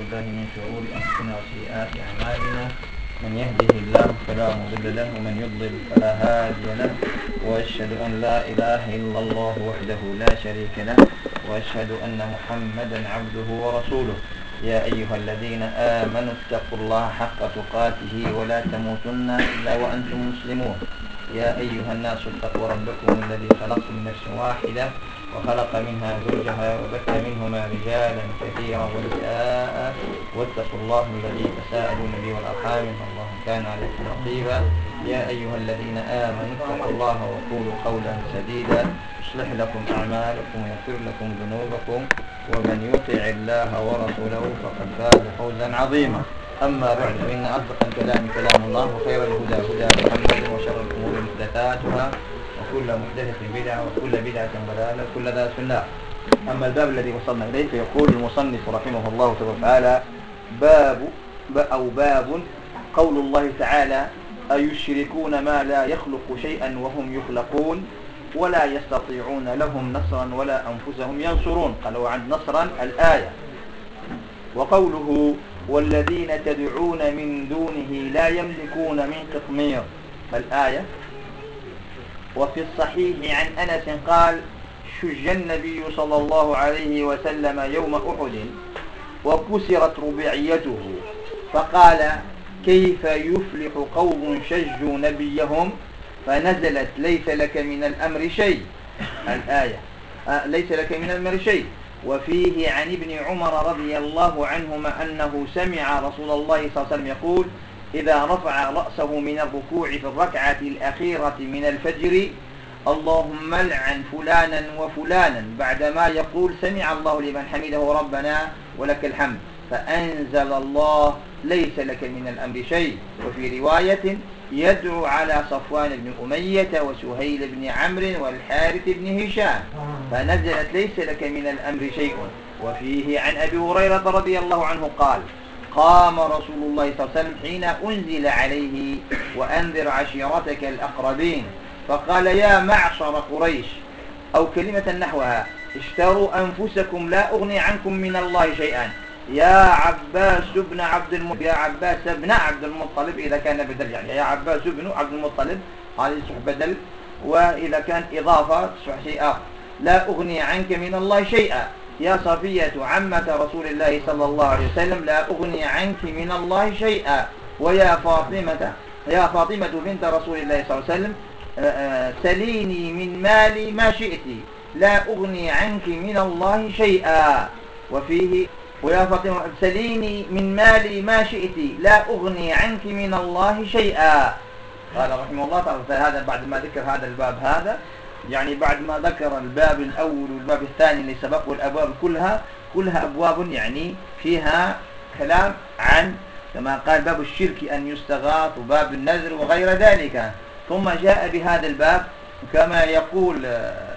بالله من شرور أنفسنا وسيئات أعمالنا، من يهده الله فلا مضل له ومن يضلل فلا هادي له، وأشهد أن لا إله إلا الله وحده لا شريك له، وأشهد أن محمدا عبده ورسوله. يا أيها الذين آمنوا اتقوا الله حق تقاته ولا تموتن إلا وأنتم مسلمون. يا أيها الناس اتقوا ربكم الذي خلقكم من نفس واحدة وخلق منها زوجها وبث منهما رجالا كثيرا ونساء، واتقوا الله الذي تساءلون به والأرحام إن الله كان عليكم رقيبا. يا أيها الذين آمنوا اتقوا الله وقولوا قولا سديدا يصلح لكم أعمالكم ويغفر لكم ذنوبكم، ومن يطع الله ورسوله فقد فاز فوزا عظيما. أما بعد، فإن أصدق الكلام كلام الله، وخير الهدى هدى محمد، وشر الأمور محدثاتها، وكل محدثة بدعة، وكل بدعة ضلالة، وكل ضلالة في النار. أما الباب الذي وصلنا إليه فيقول المصنف رحمه الله تعالى: باب قول الله تعالى: أيشركون ما لا يخلق شيئا وهم يخلقون ولا يستطيعون لهم نصرا ولا أنفسهم ينصرون. قال وعند نصرا الآية. وقوله: والذين تدعون من دونه لا يملكون من قطمير الآية. وفي الصحيح عن أنس قال: شج النبي صلى الله عليه وسلم يوم أحد وكسرت رباعيته، فقال: كيف يفلح قوم شجوا نبيهم؟ فنزلت: ليس لك من الأمر شيء الآية. ليس لك من الأمر شيء. وفيه عن ابن عمر رضي الله عنهما أنه سمع رسول الله صلى الله عليه وسلم يقول: إذا رفع رأسه من الركوع في الركعة الأخيرة من الفجر: اللهم لعن فلانا وفلانا، بعدما يقول: سمع الله لمن حمده ربنا ولك الحمد. فأنزل الله: ليس لك من الأمر شيء. وفي رواية: يدعو على صفوان بن أمية وسهيل بن عمرو والحارث بن هشام، فنزلت: ليس لك من الأمر شيء. وفيه عن أبي هريرة رضي الله عنه قال: قام رسول الله صلى الله عليه وسلم حين أنزل عليه: وأنذر عشيرتك الأقربين، فقال: يا معشر قريش، أو كلمة نحوها: اشتروا أنفسكم لا أغني عنكم من الله شيئا. يا عباس بن عبد المطلب، يا عباس بن عبد المطلب إذا كان بدل، يعني يا عباس بن عبد المطلب هذه صح بدل، وإذا كان إضافة صح شيء آخر. لا أغني عنك من الله شيئا. يا صفية عمة رسول الله صلى الله عليه وسلم، لا أغني عنك من الله شيئا. ويا فاطمة بنت رسول الله صلى الله عليه وسلم، سليني من مالي ما شئت، لا أغني عنك من الله شيئا. وفيه: ويا فاطمة سليني من مالي ما شئت، لا أغني عنك من الله شيئا. قال رحمه الله تعالى: فهذا بعد ما ذكر هذا الباب، هذا يعني بعد ما ذكر الباب الأول والباب الثاني اللي سبق، والأبواب كلها أبواب يعني فيها كلام عن، كما قال باب الشرك أن يستغاث، وباب النذر وغير ذلك. ثم جاء بهذا الباب كما يقول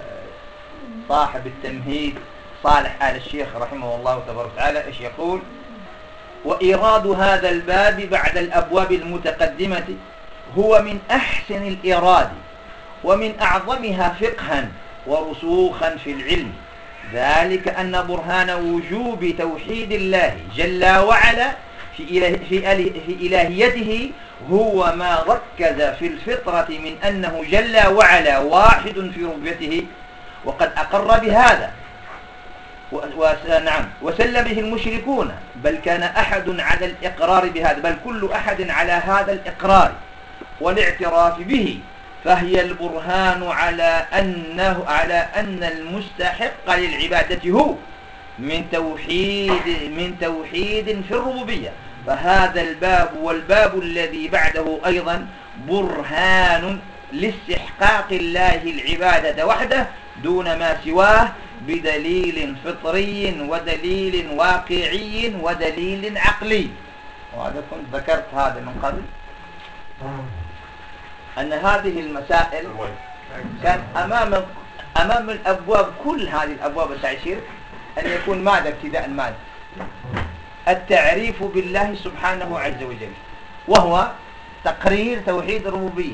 صاحب التمهيد صالح آل الشيخ رحمه الله تبارك وتعالى: إيش يقول؟ وإيراد هذا الباب بعد الأبواب المتقدمة هو من أحسن الإيراد ومن أعظمها فقها ورسوخا في العلم، ذلك أن برهان وجوب توحيد الله جل وعلا في إلهيته هو ما ركز في الفطرة من أنه جل وعلا واحد في ربوبيته، وقد أقر بهذا نعم وسل به المشركون، بل كان أحد على الإقرار بهذا، بل كل أحد على هذا الإقرار والاعتراف به. فهي البرهان على أن المستحق للعبادة هو من توحيد في الربوبية. فهذا الباب والباب الذي بعده أيضا برهان لاستحقاق الله العبادة وحده دون ما سواه، بدليل فطري ودليل واقعي ودليل عقلي. وهذا كنت ذكرت هذا من قبل، أن هذه المسائل كان أمام الأبواب، كل هذه الأبواب التعشير، أن يكون ماذا ابتداء ماذا؟ التعريف بالله سبحانه عز وجل، وهو تقرير توحيد الربوبية،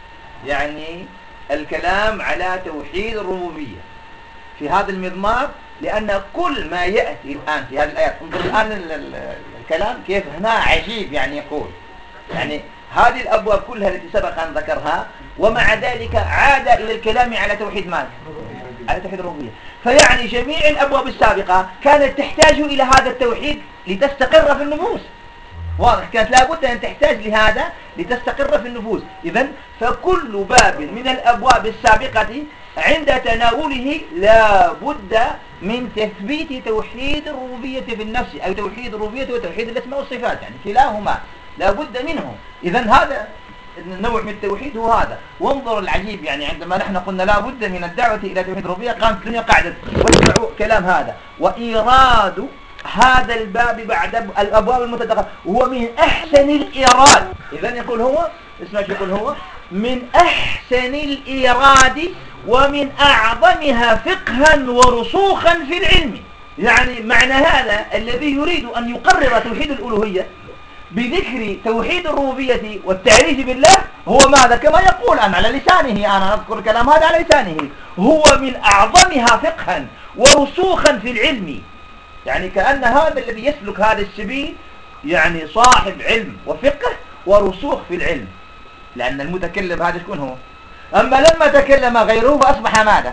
يعني الكلام على توحيد الربوبية. في هذا المضمار لأن كل ما يأتي الآن في هذه الآيات، انظر الآن الكلام كيف هنا عجيب، يعني يقول يعني هذه الأبواب كلها التي سبق أن ذكرها، ومع ذلك عاد إلى الكلام على توحيد ماذا؟ على توحيد الربوبية. فيعني جميع الأبواب السابقة كانت تحتاج إلى هذا التوحيد لتستقر في النفوس، واضح، كانت لابد أن تحتاج لهذا لتستقر في النفوس. إذن فكل باب من الأبواب السابقة عند تناوله لابد من تثبيت توحيد الربوبية في النفس، أو توحيد الربوبية وتوحيد الأسماء والصفات، يعني كلاهما لابد منه. إذن هذا النوع من التوحيد هو هذا. وانظر العجيب، يعني عندما نحن قلنا لابد من الدعوة إلى توحيد الربوبية، قامت الدنيا قاعدة واسمعوا كلام هذا، وإيراد هذا الباب بعد الأبواب المتداخلة هو من أحسن الإيراد. إذن يقول هو، اسمع شو يقول هو، من أحسن الإيراد ومن أعظمها فقها ورسوخا في العلم. يعني معنى هذا الذي يريد أن يقرر توحيد الألوهية بذكر توحيد الربوبية والتعريف بالله هو ماذا؟ كما يقول أنا على لسانه، أنا أذكر كلام هذا على لسانه، هو من أعظمها فقها ورسوخا في العلم. يعني كأن هذا الذي يسلك هذا السبيل يعني صاحب علم وفقه ورسوخ في العلم، لأن المتكلم هذا شكون هو؟ أما لما تكلم غيره فأصبح ماذا؟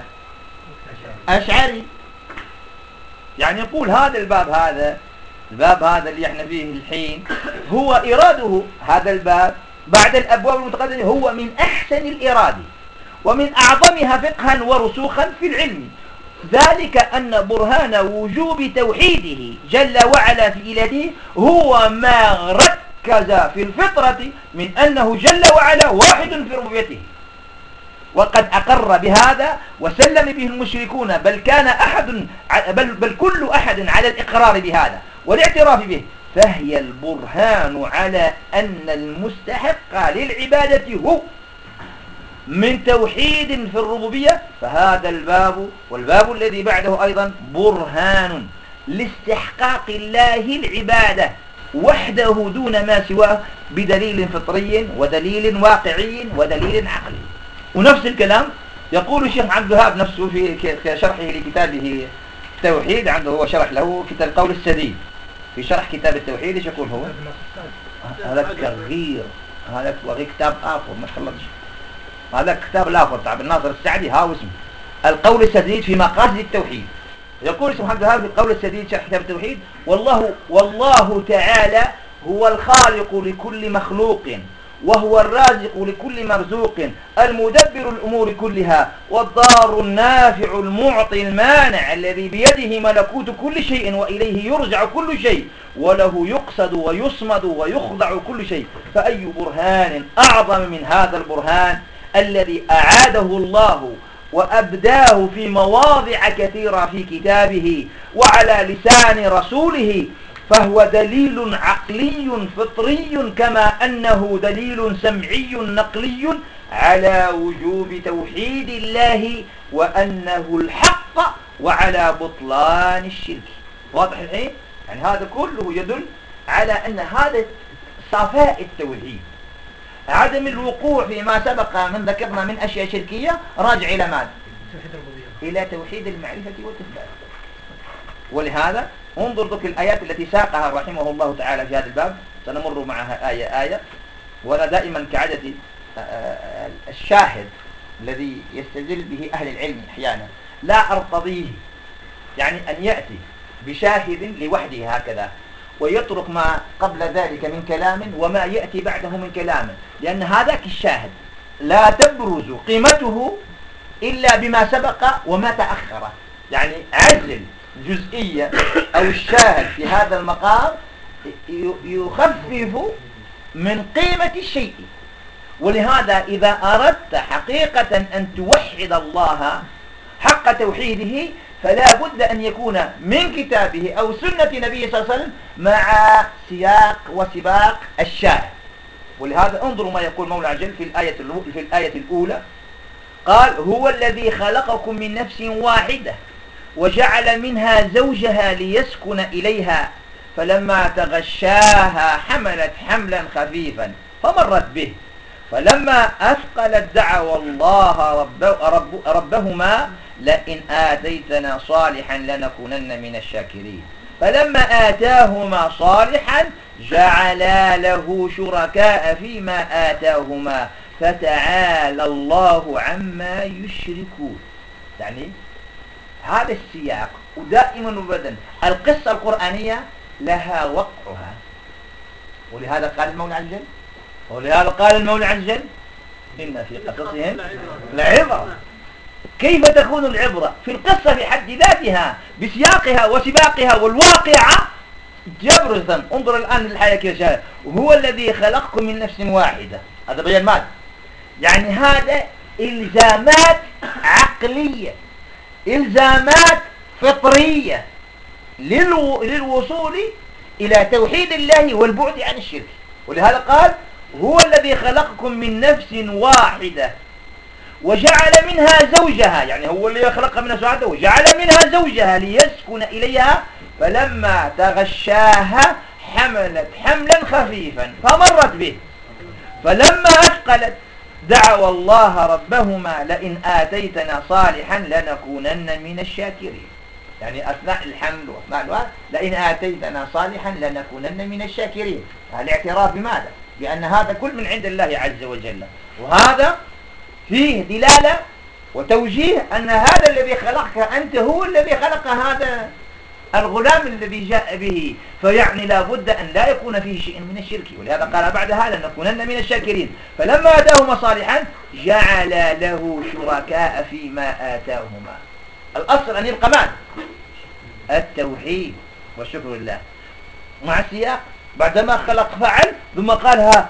أشعري. يعني يقول هذا الباب هذا اللي احنا فيه الحين هو إراده، هذا الباب بعد الأبواب المتقدمة هو من أحسن الإرادة ومن أعظمها فقها ورسوخا في العلم، ذلك أن برهان وجوب توحيده جل وعلا في إلهه هو ما ركز في الفطرة من أنه جل وعلا واحد في ربوبيته، وقد أقر بهذا وسلم به المشركون، بل كان بل كل أحد على الإقرار بهذا والاعتراف به، فهي البرهان على أن المستحق للعبادة هو من توحيد في الربوبية. فهذا الباب والباب الذي بعده أيضا برهان لاستحقاق الله العبادة وحده دون ما سواه بدليل فطري ودليل واقعي ودليل عقلي. ونفس الكلام يقول الشيخ عبد الوهاب نفسه في شرحه لكتابه التوحيد، عنده هو شرح له كتاب القول السديد، في شرح كتاب التوحيد ايش يقول هو؟ هذا تغيير، هذا كتاب آخر ما خلصش، هذا كتاب الآخر تاع ابن ناصر السعدي، ها اسمه القول السديد في مقاصد التوحيد. يقول الشيخ عبد الوهاب في القول السديد شرح كتاب التوحيد: والله تعالى هو الخالق لكل مخلوق، وهو الرازق لكل مرزوق، المدبر الأمور كلها، والضار النافع المعطي المانع، الذي بيده ملكوت كل شيء وإليه يرجع كل شيء، وله يقصد ويصمد ويخضع كل شيء. فأي برهان أعظم من هذا البرهان الذي أعاده الله وأبداه في مواضع كثيرة في كتابه وعلى لسان رسوله، فهو دليل عقلي فطري كما أنه دليل سمعي نقلي على وجوب توحيد الله وأنه الحق وعلى بطلان الشرك. واضح الحين؟ يعني هذا كله يدل على أن هذا صفاء التوحيد، عدم الوقوع فيما سبق من ذكرنا من أشياء شركية، راجع إلى ماذا؟ إلى توحيد المعرفة والإثبات. ولهذا انظر ذلك الآيات التي ساقها رحمه الله تعالى في هذا الباب، سنمر معها آية آية. وأنا دائما كعادة الشاهد الذي يستدل به أهل العلم أحيانا لا أرتضيه، يعني أن يأتي بشاهد لوحده هكذا ويترك ما قبل ذلك من كلام وما يأتي بعده من كلام، لأن هذاك الشاهد لا تبرز قيمته إلا بما سبق وما تأخر. يعني عزل جزئية أو الشاهد في هذا المقام يخفف من قيمة الشيء. ولهذا إذا أردت حقيقة أن توحد الله حق توحيده فلا بد أن يكون من كتابه أو سنة نبيه صلى الله عليه وسلم مع سياق وسباق الشاهد. ولهذا انظروا ما يقول مولى عجل في الآية الأولى: قال: هو الذي خلقكم من نفس واحدة وجعل منها زوجها ليسكن إليها فلما تغشاها حملت حملا خفيفا فمرت به فلما أثقلت دعوا الله ربهما لئن آتيتنا صالحا لنكونن من الشاكرين. فلما آتاهما صالحا جعلا له شركاء فيما آتاهما فتعالى الله عما يشركون. يعني هذا السياق، ودائما وابدا القصة القرآنية لها وقعها، ولهذا قال المولى عز وجل إن في قصصهم لعبرة. كيف تكون العبرة؟ في القصة في حد ذاتها بسياقها وسباقها والواقعة جبرة. انظر الآن للحياة كيف شاء. وهو الذي خلقكم من نفس واحدة، هذا بيان ماد، يعني هذا إلزامات عقلية، إلزامات فطرية للوصول إلى توحيد الله والبعد عن الشرك. ولهذا قال هو الذي خلقكم من نفس واحدة وجعل منها زوجها، يعني هو اللي خلقها من نفس واحدة وجعل منها زوجها ليسكن إليها، فلما تغشاها حملت حملا خفيفا فمرت به، فلما أثقلت دعوا الله ربهما لئن آتيتنا صالحا لنكونن من الشاكرين. يعني أثناء الحمل وأثناء الوقت لئن آتيتنا صالحا لنكونن من الشاكرين. الاعتراف بماذا؟ بأن هذا كل من عند الله عز وجل، وهذا فيه دلالة وتوجيه أن هذا الذي خلقك أنت هو الذي خلق هذا الغلام الذي جاء به، فيعني لا بد أن لا يكون فيه شيء من الشرك. ولهذا قال بعد هذا لنكونن من الشاكرين. فلما آتاهما صالحا جعل له شركاء فيما آتاهما. الأصل أن يبقى ماذا؟ التوحيد والشكر لله مع السياق. بعدما خلق فعل ثم قال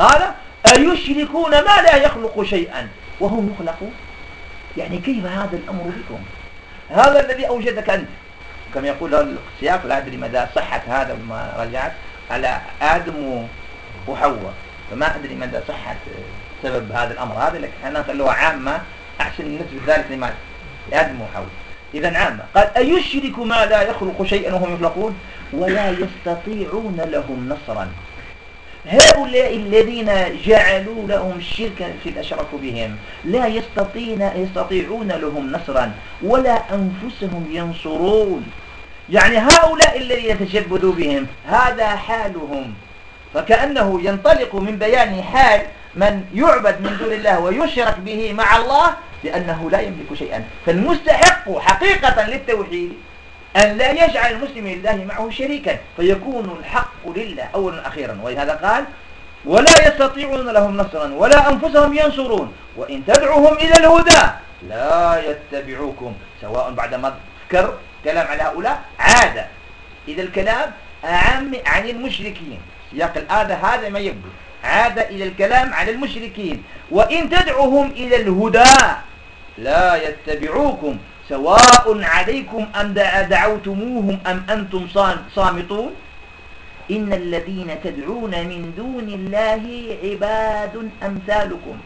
أيشركون ما لا يخلق شيئا وهم يخلقون. يعني كيف هذا الأمر بكم؟ هذا الذي أوجدك أنت، كما يقول السياق. لا أدري مدى صحة هذا لما رجعت على آدم وحواء، فما أدري مدى صحة سبب هذا الأمر هذا، لكن احنا نخلوها عامة أحسن نسبة ذلك لماذا؟ لآدم وحواء. إذا عامة. قال أيشرك ما لا يخلق شيئا وهم يخلقون ولا يستطيعون لهم نصرا. هؤلاء الذين جعلوا لهم الشرك في الأشرك بهم لا يستطيعون لهم نصرا ولا أنفسهم ينصرون. يعني هؤلاء الذين تشبثوا بهم هذا حالهم، فكأنه ينطلق من بيان حال من يعبد من دون الله ويشرك به مع الله لأنه لا يملك شيئا. فالمستحق حقيقة للتوحيد أن لا يجعل المسلم لله معه شريكا، فيكون الحق لله أولا أخيرا. ولهذا قال ولا يستطيعون لهم نصرا ولا أنفسهم ينصرون وإن تدعوهم إلى الهدى لا يتبعوكم. سواء بعدما ذكر كلام على هؤلاء عاد إذا الكلام عن المشركين، سياق الآية هذا ما يبدو، عاد إلى الكلام على المشركين. وإن تدعوهم إلى الهدى لا يتبعوكم سواء عليكم أم دعوتموهم أم أنتم صامتون. إن الذين تدعون من دون الله عباد أمثالكم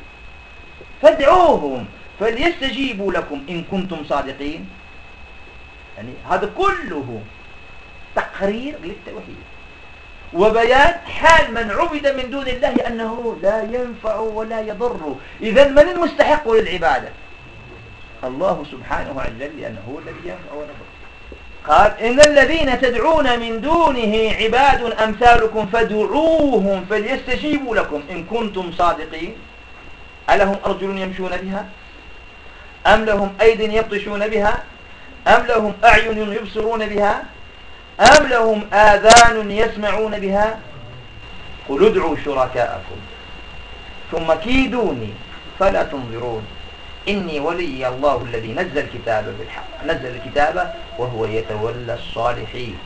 فادعوهم فليستجيبوا لكم إن كنتم صادقين. يعني هذا كله تقرير للتوحيد وبيان حال من عبد من دون الله أنه لا ينفع ولا يضر. إذن من المستحق للعبادة؟ الله سبحانه وتعالى، لأنه هو الذي ينفع ولا يضر. قال إن الذين تدعون من دونه عباد أمثالكم فادعوهم فليستجيبوا لكم إن كنتم صادقين. ألهم أرجل يمشون بها أم لهم أيد يبطشون بها أم لهم أعين يبصرون بها أم لهم آذان يسمعون بها قل ادعوا شركاءكم ثم كيدوني فلا تنظرون إني ولي الله الذي نزل الكتاب بالحق نزل الكتاب وهو يتولى الصالحين.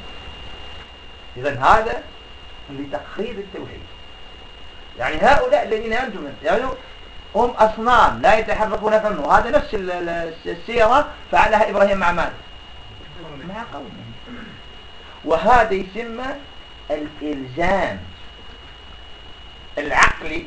إذن هذا لتقرير التوحيد. يعني هؤلاء الذين ينتمون يعني هم أصنام لا يتحركون فمنه. هذا نفس السيرة فعلها إبراهيم مع ماذا؟ مع قومه. وهذا يسمى الإلزام العقلي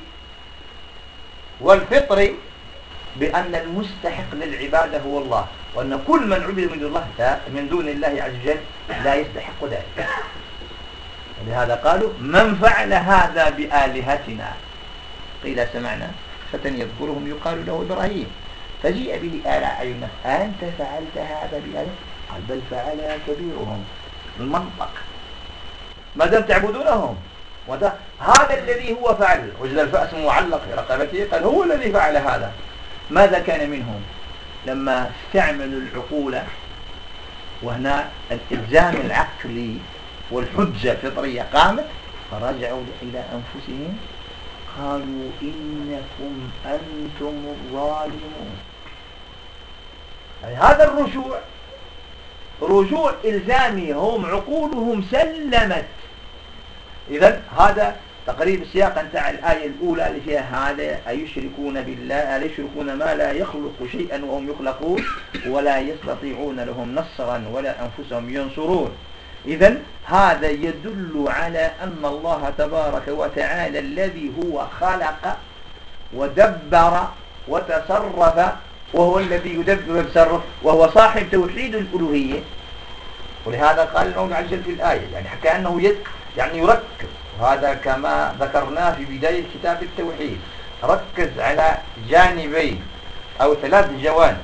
والفطري بأن المستحق للعبادة هو الله، وأن كل من عبد من دون الله عز وجل لا يستحق ذلك. ولهذا قالوا من فعل هذا بآلهتنا قيل سمعنا فتى يذكرهم يقال له إبراهيم فجيء به على أعينه: أنت فعلت هذا بهذا؟ قال: بل فعلها كبيرهم. المنطق ما دام تعبدونهم، هذا الذي هو فعل، وجد الفأس معلق في رقبته، قال: هو الذي فعل هذا. ماذا كان منهم لما استعملوا العقول؟ وهنا الإلزام العقلي والحجة الفطرية قامت، فرجعوا إلى أنفسهم قالوا: إنكم أنتم الظالمون. يعني هذا الرجوع رجوع إلزامي، هم عقولهم سلمت. إذن هذا تقريب السياق نتاع الآية الأولى اللي فيها هذا: أيشركون بالله، أيشركون ما لا يخلق شيئا وهم يخلقون ولا يستطيعون لهم نصرا ولا أنفسهم ينصرون. إذن هذا يدل على أن الله تبارك وتعالى الذي هو خلق ودبر وتصرف، وهو الذي يدبر ويتصرف، وهو صاحب توحيد الألوهية. ولهذا قال المولى عز وجل في الآية، يعني حكى أنه يعني يركز، وهذا كما ذكرناه في بداية كتاب التوحيد، ركز على جانبين أو 3 جوانب.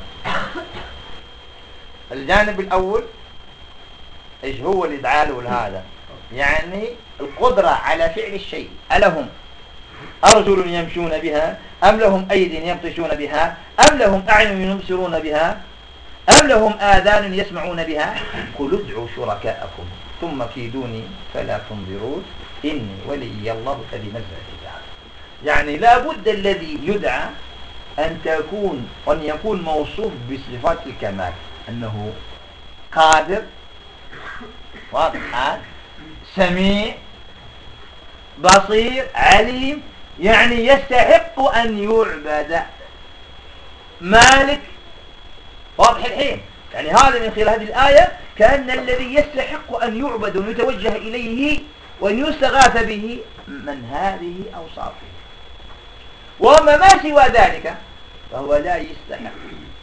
الجانب الأول إيش هو اللي دعاله لهذا؟ يعني القدرة على فعل الشيء. ألهم أرجل يمشون بها، أم لهم أيد يبطشون بها، أم لهم أعين يبصرون بها، أم لهم آذان يسمعون بها؟ قل ادعوا شركاءكم ثم كيدوني فلا تنظرون إني ولي الله الذي نزل الكتاب. يعني لا بد الذي يدعى أن يكون موصوف بصفات الكمال، أنه قادر، واضح، سميع، بصير، عليم، يعني يستحق أن يعبد، مالك، واضح الحين. يعني هذا من خلال هذه الآية كأن الذي يستحق أن يعبد ويتوجه إليه وأن يستغاث به من هذه أوصافه، وما ما سوى ذلك فهو لا يستحق.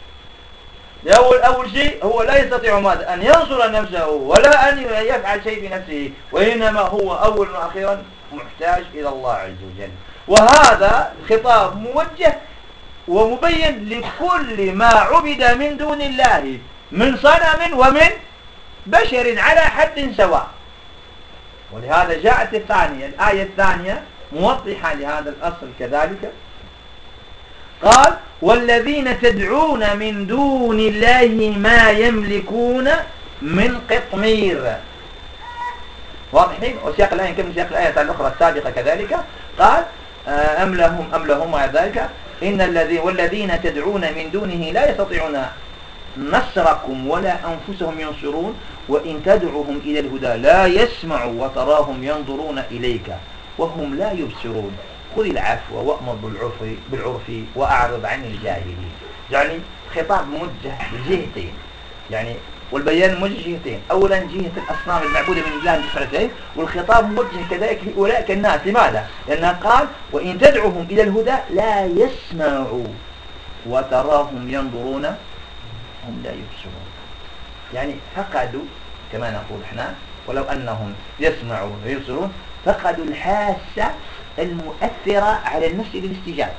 أول شيء هو لا يستطيع ماذا؟ أن ينصر نفسه ولا أن يفعل شيء بنفسه، وإنما هو أول وأخيرا محتاج إلى الله عز وجل. وهذا خطاب موجه ومبين لكل ما عبد من دون الله من صنم ومن بشر على حد سواء. ولهذا جاءت الآية الثانية موضحة لهذا الأصل كذلك، قال: والذين تدعون من دون الله ما يملكون من قطمير. واضحين؟ وسياق الآية كم سياق الآية الأخرى السابقة كذلك، قال: أم لهم ذلك والذين تدعون من دونه لا يستطيعون نصركم ولا أنفسهم ينصرون وإن تدعوهم إلى الهدى لا يسمعوا وتراهم ينظرون إليك وهم لا يبصرون خذ العفو وأمر بالعرف وأعرض عن الجاهلين. يعني خطاب موجه لجهتين، يعني والبيان موجه جهتين. أولا جهة الأصنام المعبودة من الله بفرتين، والخطاب موجه كذلك لأولئك الناس. لماذا؟ لأنه قال: وإن تدعوهم إلى الهدى لا يسمعوا وتراهم ينظرون هم لا يبصرون. يعني فقدوا، كما نقول احنا، ولو أنهم يسمعوا ويبصرون، فقدوا الحاسة المؤثرة على النفس للاستجابة.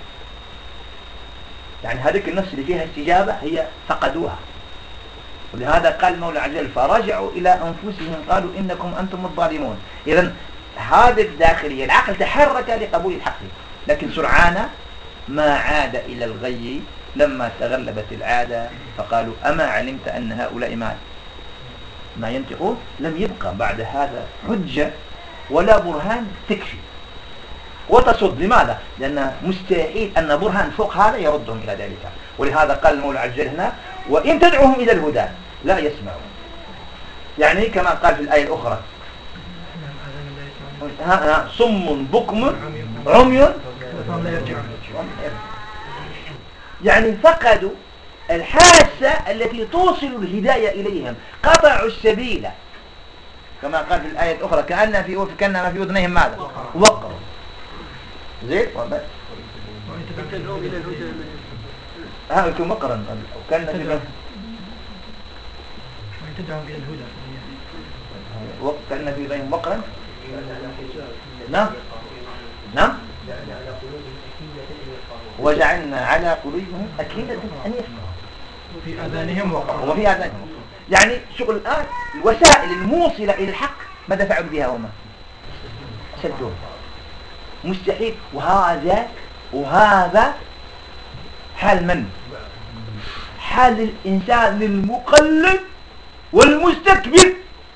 يعني هذيك النفس اللي فيها استجابة هي فقدوها. ولهذا قال المولى عز وجل: فرجعوا إلى أنفسهم قالوا إنكم أنتم الظالمون. إذن هذه الداخلية، العقل تحرك لقبول الحق، لكن سرعان ما عاد إلى الغي لما تغلبت العادة، فقالوا: أما علمت أن هؤلاء ما ينطقون؟ لم يبقى بعد هذا حجة ولا برهان تكفي وتصد. لماذا؟ لأن مستحيل أن برهان فوق هذا يردهم إلى ذلك. ولهذا قال المولى عز وجل هنا: وإن تدعوهم إلى الهدى لا يسمعون. يعني كما قال في الآية الأخرى: صم بكم عمي. يعني فقدوا الحاسة التي توصل الهداية إليهم، قطعوا السبيل، كما قال في الآية الأخرى: كأنما في أذنيهم ماذا؟ وقر. زين؟ يكون وقرا. وكان في تدعون إلى الهدى كأن في ذهنهم وقرا. نعم وجعلنا على قلوبهم أكنة أن يفقهوا وفي آذانهم وقرا. وفي آذانهم. يعني شغل الآن الوسائل الموصلة إلى الحق ماذا فعلوا بها هما؟ سدوه. مستحيل. وهذا حال من؟ حال الإنسان المقلد والمستكبر.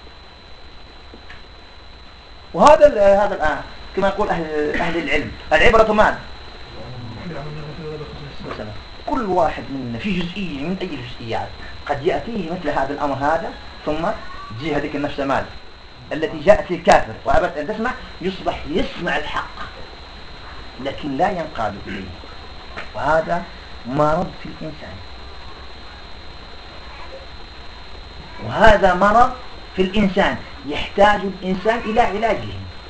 وهذا الآن كما يقول أهل العلم العبرة ماذا؟ كل واحد منا في جزئية من أي الجزئيات قد يأتيه مثل هذا الأمر هذا ثم تجي هذيك النفس مال التي جاءت الكافر وأبت أن تسمع يصبح يسمع الحق لكن لا ينقاد إليه. وهذا مرض في الإنسان، وهذا مرض في الإنسان يحتاج الإنسان إلى علاجه.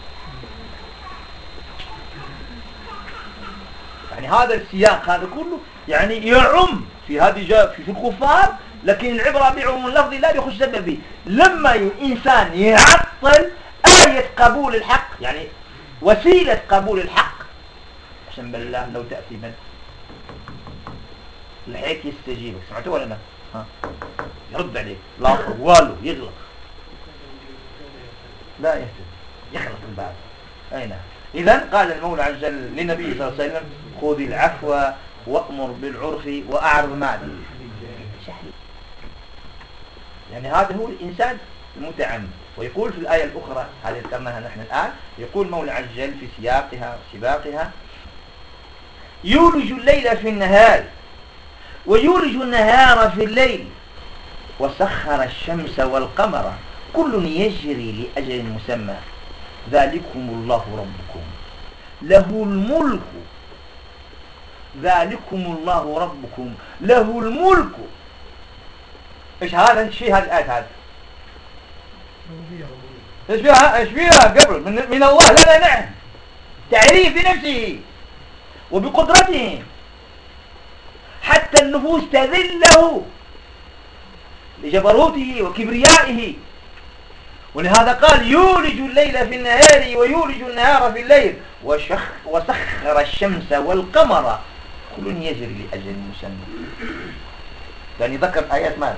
يعني هذا السياق هذا كله يعني يعم في هذه في الكفار، لكن العبرة بعموم اللفظ لا بيخش سبب فيه. لما الإنسان يعطل آية قبول الحق يعني وسيلة قبول الحق، عشان بالله لو تأتي من الحيك يستجيبك، سمعتوا ولا لا؟ يرد عليك لا والو يغلق لا يهتم يخلق الباب. أين إذن قال المولى عز وجل للنبي صلى الله عليه وسلم خذ العفو وأمر بالعرف وأعرض مالي. يعني هذا هو الإنسان المتعمد. ويقول في الآية الأخرى هذه ذكرناها نحن الآن، يقول المولى عز وجل في سياقها وسباقها يولج الليل في النهار ويولج النهار في الليل وسخر الشمس والقمر كل يجري لأجل مسمى ذلكم الله ربكم له الملك ذلكم الله ربكم له الملك. ايش هذا الشيء هذه الآية هذه ايش فيها قبل من الله لنا نعم تعريف بنفسه وبقدرته حتى النفوس تذله لجبروته وكبريائه. ولهذا قال يولج الليل في النهار ويولج النهار في الليل وسخر الشمس والقمر كل يجري لأجل مسمى. يعني ذكر آيات ماذا؟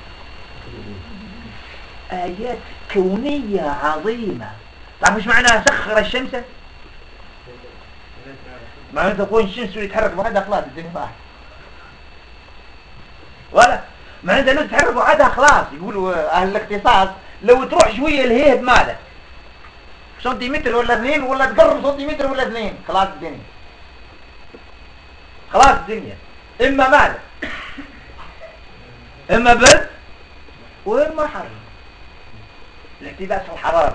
آيات كونية عظيمة. تعرف ايش معناها سخر الشمس؟ معناها تكون الشمس يتحرك بعدها خلاص الدنيا راحت، ولا معناها لو تتحرك بعدها خلاص. يقولوا أهل الاختصاص لو تروح شوية الهيب مالك سنتيمتر ولا 2 ولا تقرب سنتيمتر ولا 2 خلاص الدنيا خلاص الدنيا إما مالك إما برد وإما حر الاحتباس الحرارة.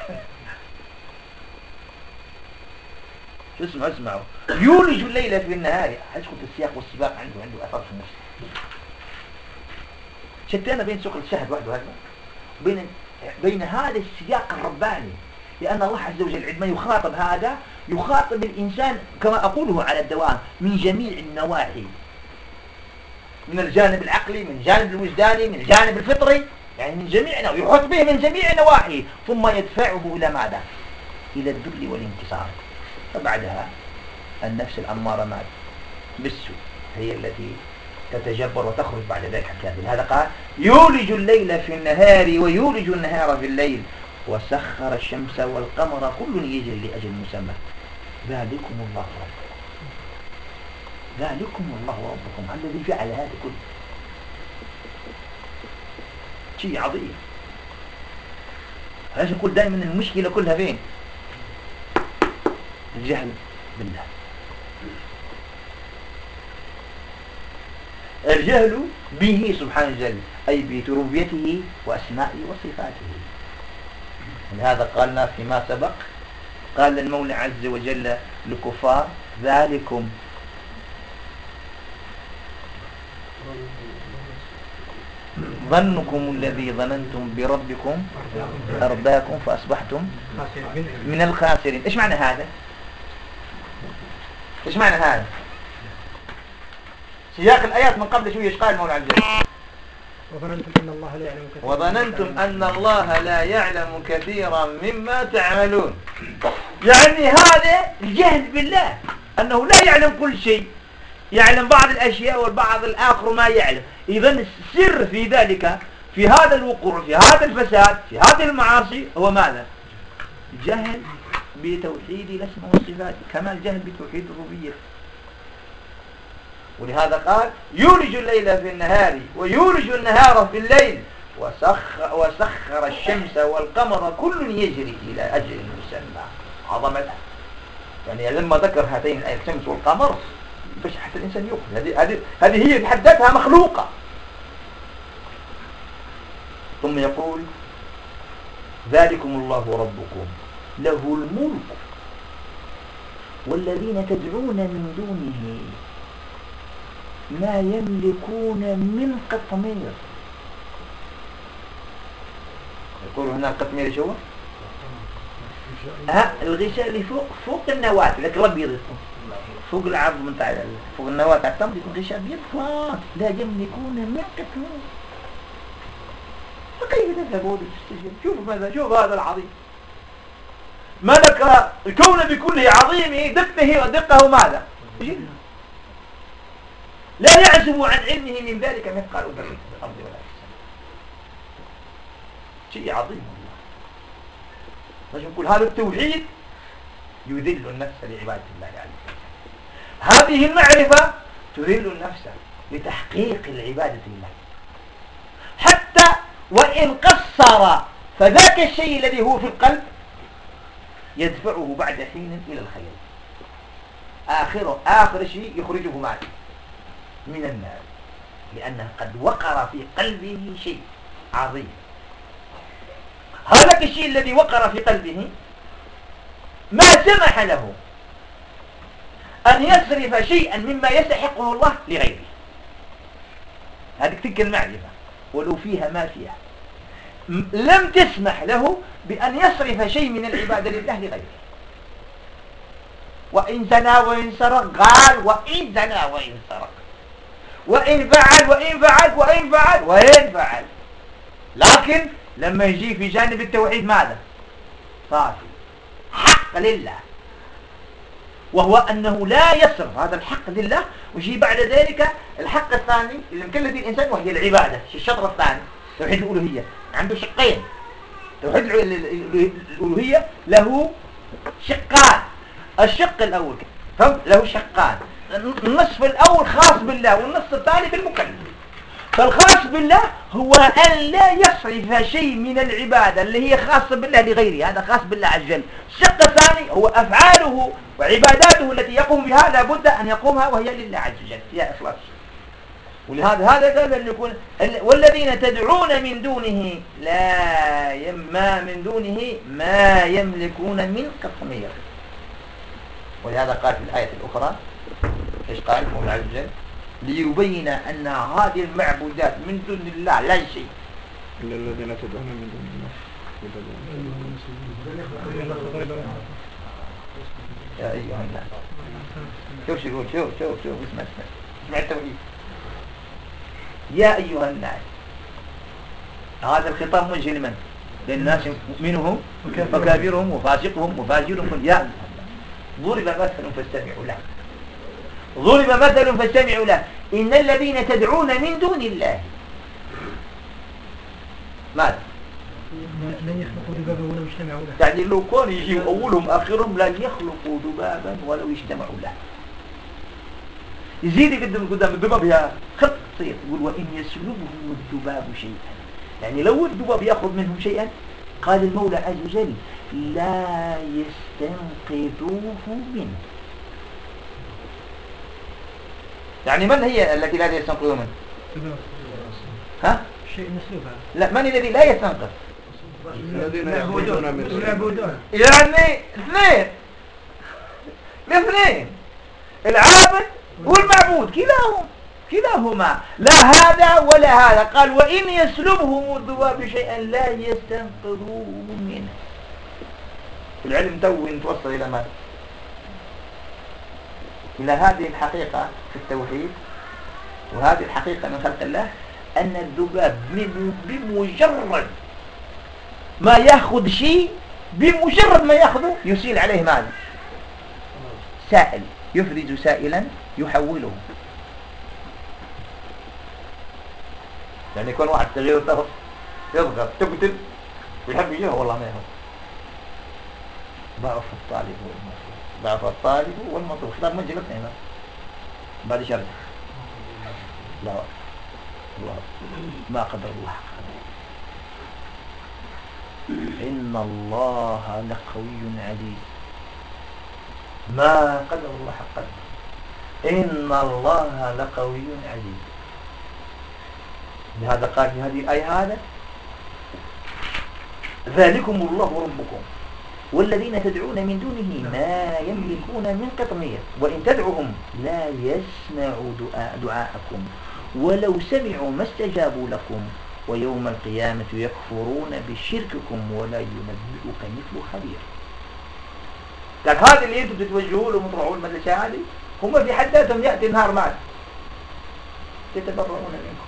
شو اسمعوا يولج الليل في النهار. حيث قلت السياق والسباق عنده أثر في النفس. شتينا بين سوق الشهد وحده هذا بين هذا السياق الرباني، لأن الله عز وجل عندما يخاطب هذا يخاطب الإنسان كما أقوله على الدوام من جميع النواحي، من الجانب العقلي، من الجانب الوجداني، من الجانب الفطري، يعني من جميع يحط به من جميع النواحي، ثم يدفعه إلى ماذا؟ إلى الذل والانكسار. فبعدها النفس الأمارة ماذا؟ بالسوء هي التي تتجبر وتخرج بعد ذلك كامل. هذا قال يولج الليل في النهار ويولج النهار في الليل وسخر الشمس والقمر كل يجري لأجل مسمى ذلكم الله ربكم ذلكم الله ربكم الذي فعل هذا كله. شيء عظيم. علاش نقول دائما المشكلة كلها فين؟ الجهل بالله. الجهل به سبحانه وتعالى أي بربوبيته وأسمائه وصفاته. لهذا قالنا فيما سبق قال المولى عز وجل للكفار ذلكم ظنكم الذي ظننتم بربكم أرداكم فأصبحتم من الخاسرين. إيش معنى هذا؟ إيش معنى هذا؟ سياق الآيات من قبل شوية إيش قال المولى عز وجل؟ وظننتم أن الله لا يعلم كثيرا مما تعملون. يعني هذا الجهل بالله أنه لا يعلم كل شيء يعلم بعض الأشياء والبعض الآخر ما يعلم. إذن السر في ذلك، في هذا الوقوع، في هذا الفساد، في هذه المعاصي، هو ماذا؟ جهل بتوحيد الأسماء والصفات، كما الجهل بتوحيد الربوبية. ولهذا قال يولج الليل في النهار ويولج النهار في الليل وسخر الشمس والقمر كل يجري إلى أجل مسمى. عظمة. يعني لما ذكر هاتين الآية الشمس والقمر باش حتى الإنسان يقول هذه هي بحد ذاتها مخلوقة. ثم يقول ذلكم الله ربكم له الملك والذين تدعون من دونه ما يملكون من قطمير. يقول هنا القطمير شو؟ الغشاء اللي فوق النواة، لكن ربي يرزقه فوق العظم نتاع فوق النواة تاع التمر، الغشاء ابيض فات لا يملكون من قطمير. فكيف تذهبون للسجن؟ شوف هذا العظيم، ملك الكون بكله عظيمه، دقه ماذا؟ لا يعزب عن علمه من ذلك مثقال ذرة في الأرض ولا في السماء. شيء عظيم والله. لازم نقول هذا التوحيد يذل النفس لعبادة الله عز وجل. هذه المعرفة تذل النفس لتحقيق العبادة لله، حتى وإن قصر فذاك الشيء الذي هو في القلب يدفعه بعد حين إلى الخير. آخر شيء يخرجه معه من النار، لأنه قد وقر في قلبه شيء عظيم. هذا الشيء الذي وقر في قلبه ما سمح له أن يصرف شيئا مما يستحقه الله لغيره. هذه تلك المعرفة ولو فيها ما فيها لم تسمح له بأن يصرف شيء من العبادة لله لغيره. وإن زنى وإن سرق، قال وإن زنى وإن سرق، وإن فعل وإن فعل وإن فعل وإن فعل. لكن لما يجي في جانب التوحيد ماذا؟ صافي حق لله، وهو أنه لا يصرف هذا الحق لله. ويجي بعد ذلك الحق الثاني اللي مكلف به الإنسان وهي العبادة، الشطر الثاني توحيد الألوهية. عنده شقين، توحيد الألوهية له شقان. الشق الأول له شقان، النصف الأول خاص بالله والنصف الثاني بالمكلف. فالخاص بالله هو أن لا يصرف شيء من العبادة اللي هي خاصة بالله لغيره، هذا خاص بالله عز وجل. الشق الثاني هو أفعاله وعباداته التي يقوم بها لابد أن يقومها وهي لله عز وجل فيها إخلاص. ولهذا قال أن يكون والذين تدعون من دونه من دونه ما يملكون من قطمير. ولهذا قال في الآية الأخرى إيش قال المولى عز وجل؟ ليبين أن هذه المعبودات من دون الله لا شيء إلا الذين تدعون من دون الله. يا أيها الناس شوف اسمع التوحيد. يا أيها الناس، هذا الخطاب موجه لمن؟ للناس، مؤمنهم وكافرهم وفاسقهم وفاجرهم. يا ضرب مثل فاستمعوا له، ضرب مثل فاستمعوا له إن الذين تدعون من دون الله ماذا؟ لن يخلقوا ذبابا ولو اجتمعوا له. يعني لو كان يجي أولهم آخرهم لن يخلقوا ذبابا ولو اجتمعوا له. يزيد قدام الذباب يا خط تصير. يقول وإن يسلبهم الذباب شيئا، يعني لو الذباب يأخذ منهم شيئا، قال المولى عز وجل لا يستنقذوه منه. يعني من هي التي لا يستنقذون منه؟ ها؟ شيء مسلوب. لا، من الذي لا يستنقذ؟ الذين يعبدون. يعني الاثنين العابد والمعبود كلاهما لا هذا ولا هذا. قال وإن يسلبهم الذباب شيئا لا يستنقذوه منه. العلم توصل إلى ماذا؟ إلى هذه الحقيقة في التوحيد، وهذه الحقيقة من خلق الله، أن الذباب بمجرد ما يأخذ شيء، بمجرد ما يأخذه يسيل عليه ماذا؟ سائل، يفرز سائلا يحوله يعني يكون واحد صغير طرف يضغط تقتل ويحب يجيه والله ما يهون. ضعف الطالب والمطلوب، ضعف الطالب والمطلوب، خطاب من جلتنا هنا بعد شرح. لا الله ما قدر الله حق إن الله لقوي عزيز، ما قدر الله حق قدره، إن الله لقوي عزيز. لهذا قال في هذه الآية هذا ذلكم الله ربكم والذين تدعون من دونه ما يملكون من قطمير وإن تدعوهم لا يسمعوا دعاءكم ولو سمعوا ما استجابوا لكم ويوم القيامة يكفرون بشرككم ولا ينبئك مثل خبير. قال هذا اللي انتم تتوجهوا له وتروحوا المدرسة هذه هم في حد ذاتهم يأتي نهار معك يتبرؤون منكم،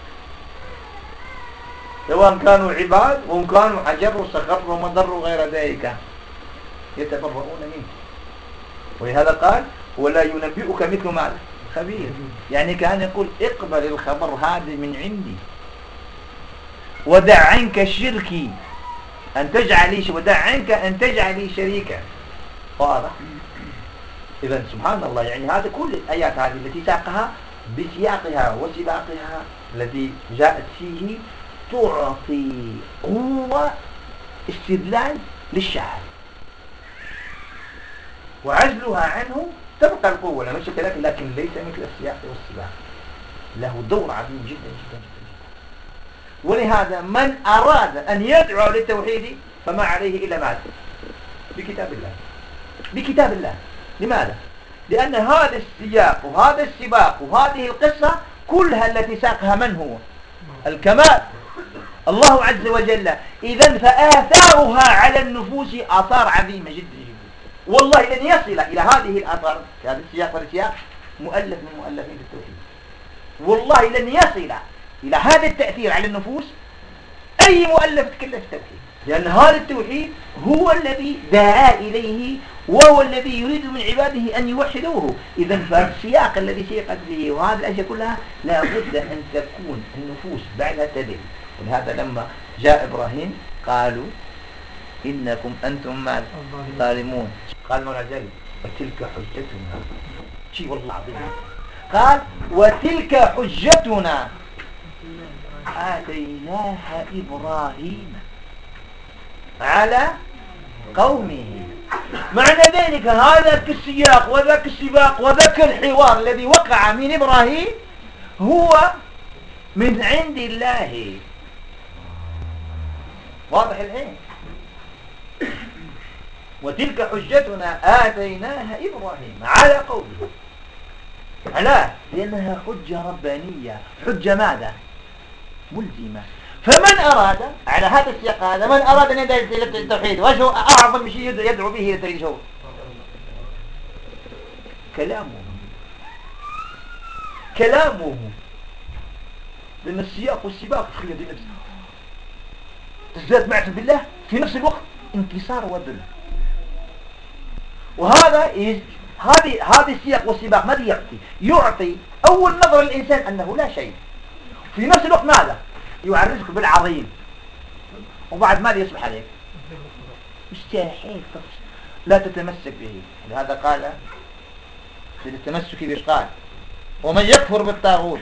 سواء كانوا عباد وهم كانوا حجر وصخر ومضر وغير ذلك يتبرؤون منكم. ولهذا قال ولا ينبئك مثل ما خبير، يعني كان يقول اقبل الخبر هذا من عندي ودع عنك شركي أن تجعلي ودع عنك أن تجعلي شريكا. واضح؟ إذن سبحان الله، يعني هذا كل الآيات هذه التي ساقها بسياقها وسباقها التي جاءت فيه تعطي قوة استدلال للشاعر، وعزلها عنه تبقى القوة لا شك لك، لكن ليس مثل السياق والسباق، له دور عظيم جدا جدا جدا. ولهذا من أراد أن يدعو للتوحيد فما عليه إلا ماذا؟ بكتاب الله، بكتاب الله. لماذا؟ لأن هذا السياق وهذا السباق وهذه القصة كلها التي ساقها من هو؟ الكمال الله عز وجل. إذن فآثارها على النفوس آثار عظيمة جدا جدا، والله لن يصل إلى هذه الآثار في هذا السياق والسياق مؤلف من مؤلفين التوحيد، والله لن يصل إلى هذا التأثير على النفوس أي مؤلف تكلف التوحيد، لأن هذا التوحيد هو الذي دعا إليه وهو الذي يريد من عباده أن يوحدوه. إذن فالسياق الذي سيقت به وهذه الأشياء كلها لا بد أن تكون النفوس بعدها تدل. ولهذا لما جاء إبراهيم قالوا إنكم أنتم ظالمون، قال مولانا جل وتلك حجتنا، شيء والله عظيم، قال وتلك حجتنا آتيناها إبراهيم على قومه. معنى ذلك هذا السياق وذاك السباق وذاك الحوار الذي وقع من إبراهيم هو من عند الله. واضح الحين؟ وتلك حجتنا آتيناها إبراهيم على قومه، على لأنها حجة ربانية، حجة ماذا؟ ملزمة. فمن أراد على هذا السياق هذا، من أراد أن يدعي إلى التوحيد وشو أعظم شيء يدعو به إلى التوحيد هو كلامه، لأن السياق والسباق تخيل دي نفسه تزداد معرفة بالله في نفس الوقت انكسار وذل. وهذا هذا السياق والسباق ماذا يعطي أول نظر للإنسان أنه لا شيء، في نفس الوقت ماذا يعرفك بالعظيم، وبعد ماذا يصبح عليك مستحيل لا تتمسك به. لهذا قال في التمسك بإيش قال؟ ومن يكفر بالطاغوت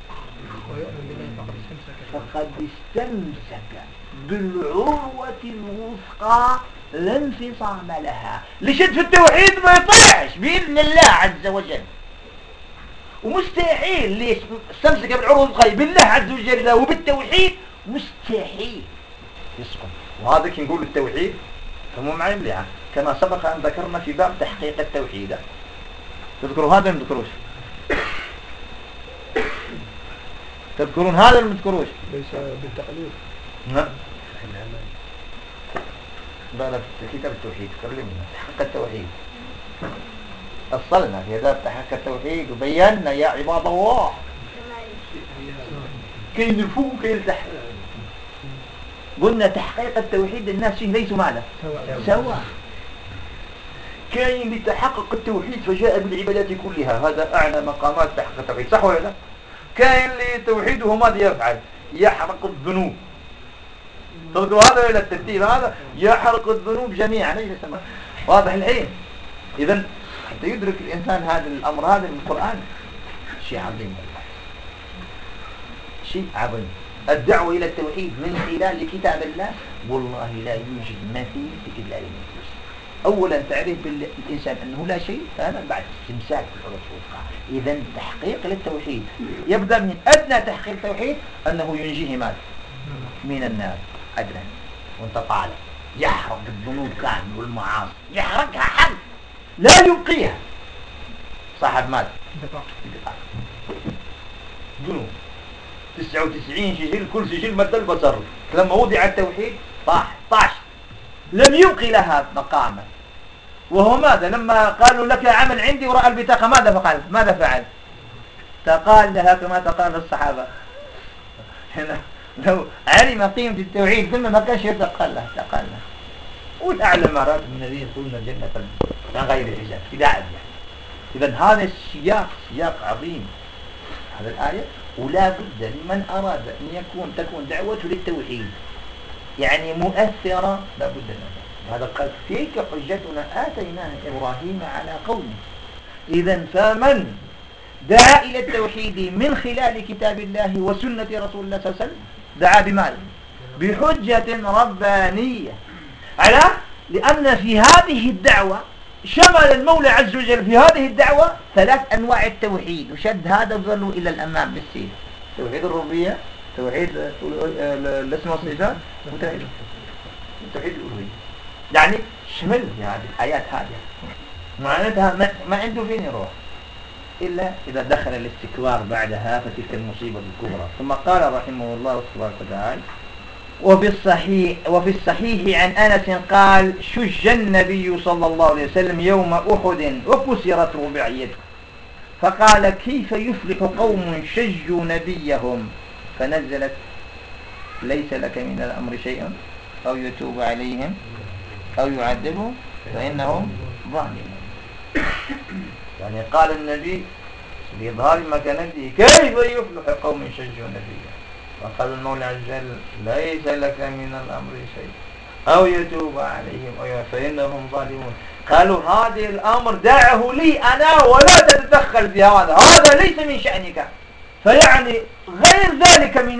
فقد استمسك بالعروة الوثقى لا انفصام لها. لشد في التوحيد ما يطلعش بإذن الله عز وجل، ومستحيل ليش استمسك بالعروة الوثقى بالله عز وجل وبالتوحيد مستحيل يسقط. وهذا كي نقول التوحيد فمو معي مليحة كما سبق أن ذكرنا في باب تحقيق التوحيد. تذكروا هذا ما تذكروش؟ تذكرون هذا ولا ما تذكروش؟ ليس بالتقليد. نعم. بقى في كتاب التوحيد كلمنا تحقيق التوحيد، أصلنا في هذا تحقيق التوحيد وبينا يا عباد الله كي نفهم كي نلتحق. قلنا تحقيق التوحيد الناس فيه ليسوا ماذا؟ سواء. كاين لتحقق التوحيد فجاء بالعبادات كلها، هذا أعلى مقامات تحقيق التوحيد، صح ولا لا؟ كاين لتوحيده ماذا يفعل؟ يحرق الذنوب. تذكروا هذا إلى الترتيب، هذا يحرق الذنوب جميعا. ليس سمع واضح الحين؟ إذا حتى يدرك الإنسان هذا الأمر هذا من القرآن شيء عظيم، شيء عظيم. الدعوة إلى التوحيد من خلال كتاب الله والله لا يوجد مثيل إلا للنفوس. أولا تعريف بالإنسان أنه لا شيء، هذا بعد استمساك بالرسول. إذا تحقيق للتوحيد يبدأ من أدنى تحقيق التوحيد أنه ينجيه ماذا؟ من النار أدنى، وانت طالع يحرق الذنوب كامل والمعاصي، يحرقها حرق لا يبقيها. صاحب ماذا؟ ذنوب 99 سجل، كل سجل مد البصر. لما وضع التوحيد طاش لم يبقي لها مقاما. وهو ماذا؟ لما قالوا لك عمل عندي ورأى البطاقة ماذا فعل؟ ماذا فعل؟ تقال لها كما تقال الصحابة. لو علم قيمة التوحيد ثم ما كانش يتقال له، تقال له. والأعلى مراتب النبي يدخلون الجنة من غير حساب إذا عدل. إذا هذا السياق سياق عظيم هذا الآية، ولا بد لمن أراد أن تكون دعوته للتوحيد يعني مؤثرة لا بد منها. هذا قال تلك حجتنا آتيناها إبراهيم على قومه. إذا فمن دعا إلى التوحيد من خلال كتاب الله وسنة رسول الله صلى الله عليه وسلم دعا بماذا؟ بحجة ربانية. على لأن في هذه الدعوة شمل المولى عز وجل في هذه الدعوة 3 أنواع التوحيد، وشد هذا وظلوا إلى الأمام بالسير. توحيد الربوبية، توحيد الاسم والصفات، وتوحيد الألوهية. يعني شمل في هذه الآيات هذه معناتها ما عنده فين يروح إلا إذا دخل الاستكبار بعدها فتلك المصيبة الكبرى. ثم قال رحمه الله تبارك وتعالى وفي الصحيح عن أنس قال شج النبي صلى الله عليه وسلم يوم أحد وكسرت رباعيته، فقال كيف يفلح قوم شجوا نبيهم، فنزلت ليس لك من الأمر شيء أو يتوب عليهم أو يعذبهم فإنهم ظالمون. يعني قال النبي بإظهار مكانته كيف يفلح قوم شجوا نبيهم، فقال المولى عز وجل ليس لك من الأمر شيء أو يتوب عليهم أو فإنهم ظالمون. قالوا هذا الأمر دعه لي أنا ولا تتدخل في هذا ليس من شأنك. فيعني غير ذلك من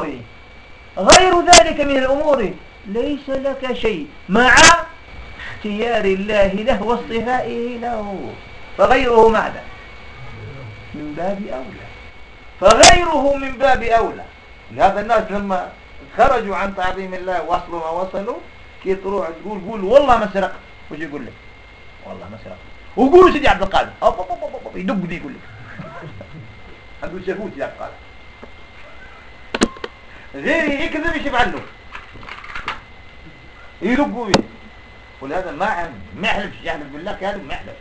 الأمور ليس لك شيء مع اختيار الله له واصطفائه له. فغيره ماذا؟ من باب أولى. لهذا الناس لما خرجوا عن تعظيم الله وصلوا ما وصلوا كي تروح تقول والله ما سرقت، وش يقول لك؟ والله ما سرقت. وقولوا سيدي عبد القادر يدق دي يقول لك هذا شافوت يا عبد القادر غيري يكذب ايش يفعل له؟ يدقوا به. ولهذا ما يحلف بالله كاذب ما يحلف.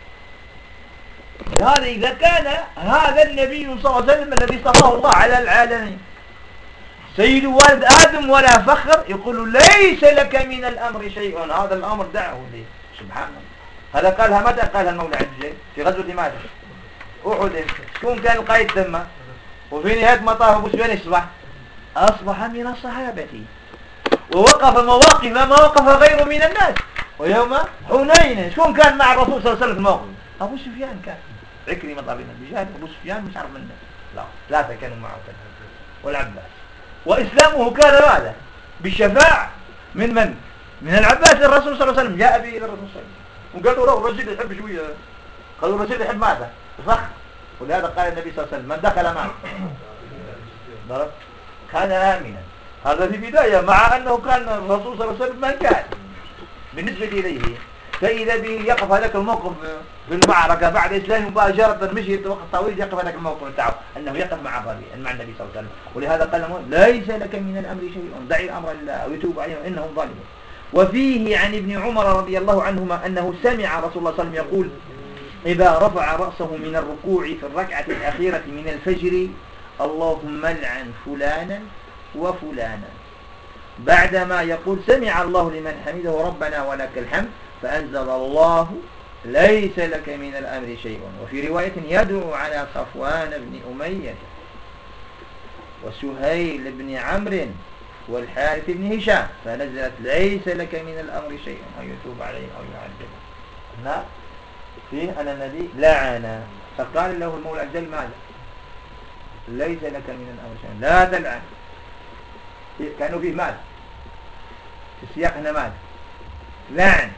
هذا إذا كان هذا النبي صلى الله عليه وسلم الذي صفاه الله على العالمين سيد والد آدم ولا فخر يقول ليس لك من الأمر شيء، هذا الأمر دعه لي. سبحان الله. هذا قالها متى؟ قالها المولى عز وجل في غزوة ماذا؟ أحد. شكون كان القائد ثم؟ وفي نهاية مطاف أبو سفيان أصبح من الصحابة، ووقف مواقف ما وقف غيره من الناس. ويوم حنين شكون كان مع الرسول صلى الله عليه وسلم في الموقف؟ أبو سفيان كان. عكرمة طبعا بجهاد أبو سفيان مش عارف منه، لا 3 كانوا معه والعباس. وإسلامه كان ماذا؟ بالشفاعة من العباس للرسول صلى الله عليه وسلم. جاء به إلى الرسول صلى الله عليه وسلم وقالوا له الرجل يحب شوية، قالوا الرجل يحب ماذا؟ فخر. ولهذا قال النبي صلى الله عليه وسلم من دخل معه ضرب كان آمنا. هذا في بداية مع أنه كان الرسول صلى الله عليه وسلم من كان بالنسبة إليه. فإذا به يقف هذاك الموقف في المعركة بعد إسلام مباشرة مشي وقت طويل يقف هذاك الموقف بتاعه أنه يقف مع النبي صلى الله عليه وسلم. ولهذا قال ليس لك من الأمر شيء دع الأمر لله أو يتوب عليهم إنهم ظالمون. وفيه عن ابن عمر رضي الله عنهما أنه سمع رسول الله صلى الله عليه وسلم يقول إذا رفع رأسه من الركوع في الركعة الأخيرة من الفجر اللهم لعن فلانا وفلانا، بعدما يقول سمع الله لمن حمده ربنا ولك الحمد، فأنزل الله ليس لك من الأمر شيء. وفي رواية يدعو على صفوان بن أمية. وسهيل بن عمرو والحارث بن هشام، فنزلت ليس لك من الأمر شيء أو يتوب عليهم أو يعذبهم. هنا فيه أن النبي لعن، فقال له المولى عز وجل ماذا؟ ليس لك من الأمر شيء، لا تلعن. كانوا فيه ماذا؟ في السياق هنا ماذا؟ لعن.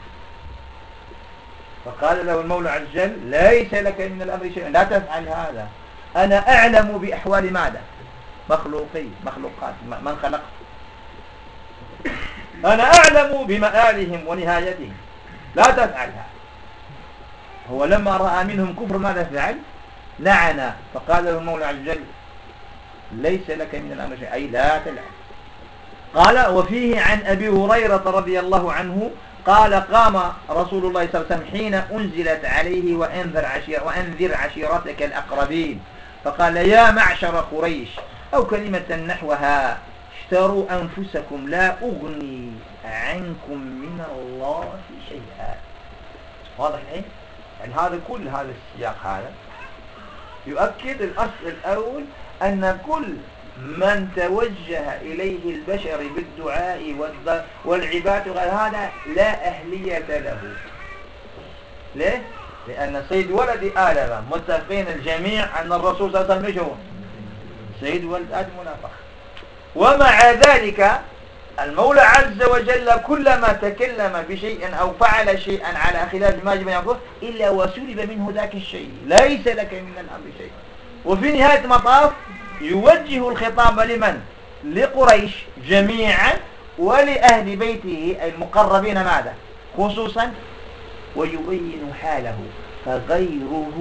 فقال له المولى عز وجل ليس لك من الأمر شيء، لا تفعل هذا، أنا أعلم بأحوال ماذا؟ مخلوقات من خلق، أنا أعلم بمآلهم ونهايتهم، لا تفعلها. هو لما رأى منهم كفر ماذا فعل؟ لعن. فقال له المولى عز وجل ليس لك من الأمر شيء، أي لا تلعن. قال وفيه عن أبي هريرة رضي الله عنه قال قام رسول الله صلى الله عليه وسلم حين أنزلت عليه وأنذر عشيرتك الأقربين، فقال يا معشر قريش، أو كلمة نحوها، اشتروا أنفسكم لا أغني عنكم من الله شيئا. واضح إيه؟ يعني هذا كل هذا السياق هذا يؤكد الأصل الأول أن كل من توجه إليه البشر بالدعاء والعبادة غير هذا لا أهلية له. ليه؟ لأن سيد ولد آدم متفقين الجميع أن الرسول صلى الله عليه وسلم هو سيد ولد آدم منافق، ومع ذلك المولى عز وجل كلما تكلم بشيء أو فعل شيئا على خلاف ما يجب أن يقول إلا وسلب منه ذاك الشيء، ليس لك من الأمر شيء. وفي نهاية المطاف يوجه الخطاب لمن؟ لقريش جميعا ولأهل بيته المقربين ماذا؟ خصوصا، ويبين حاله، فغيره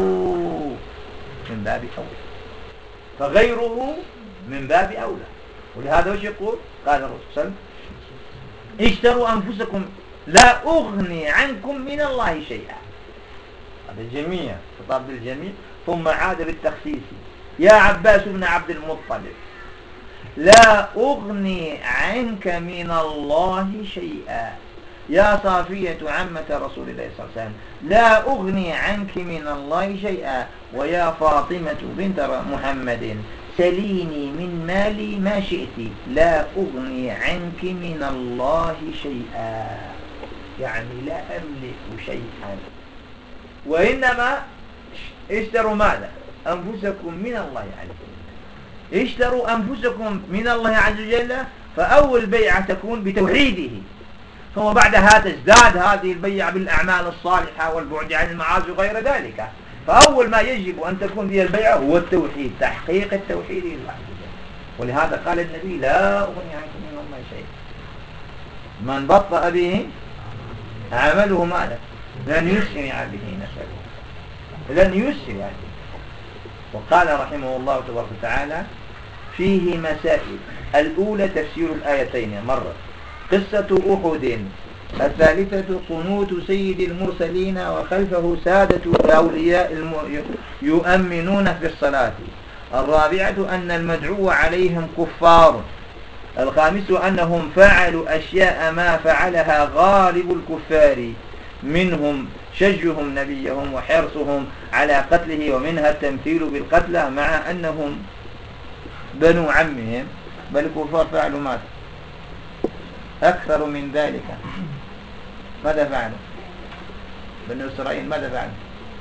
من باب أولى، فغيره من باب أولى. ولهذا وش يقول؟ قال الرسول صلى الله عليه وسلم اشتروا أنفسكم لا أغني عنكم من الله شيئا. هذا الجميع، خطاب للجميع، ثم عاد بالتخصيص يا عباس بن عبد المطلب لا أغني عنك من الله شيئا، يا صافية عمة رسول الله صلى الله عليه وسلم لا أغني عنك من الله شيئا، ويا فاطمة بنت محمد سليني من مالي ما شئت لا أغني عنك من الله شيئا. يعني لا أملك شيئا، وإنما اشتروا ماذا؟ أنفسكم من الله عز وجل. اشتروا أنفسكم من الله عز وجل، فأول بيعة تكون بتوحيده، ثم بعدها تزداد هذه البيعة بالأعمال الصالحة والبعد عن المعاصي وغير ذلك. فأول ما يجب أن تكون به البيعة هو التوحيد، تحقيق التوحيد لله عز وجل. ولهذا قال النبي لا أغني عنكم من الله شيء، من بطأ به عمله ماذا؟ لن يسرع به نسبه، لن يسرع به. وقال رحمه الله تبارك وتعالى فيه مسائل. الأولى تفسير الآيتين مرة، قصة أحد. الثالثة قنوت سيد المرسلين وخلفه سادة الأولياء يؤمنون في الصلاة. الرابعة أن المدعو عليهم كفار. الخامسة أنهم فعلوا أشياء ما فعلها غالب الكفار، منهم شجهم نبيهم وحرصهم على قتله، ومنها التمثيل بالقتلى مع أنهم بنو عمهم، بل الكفار فعلوا ماذا؟ أكثر من ذلك. ماذا فعلوا؟ بنو إسرائيل ماذا فعلوا؟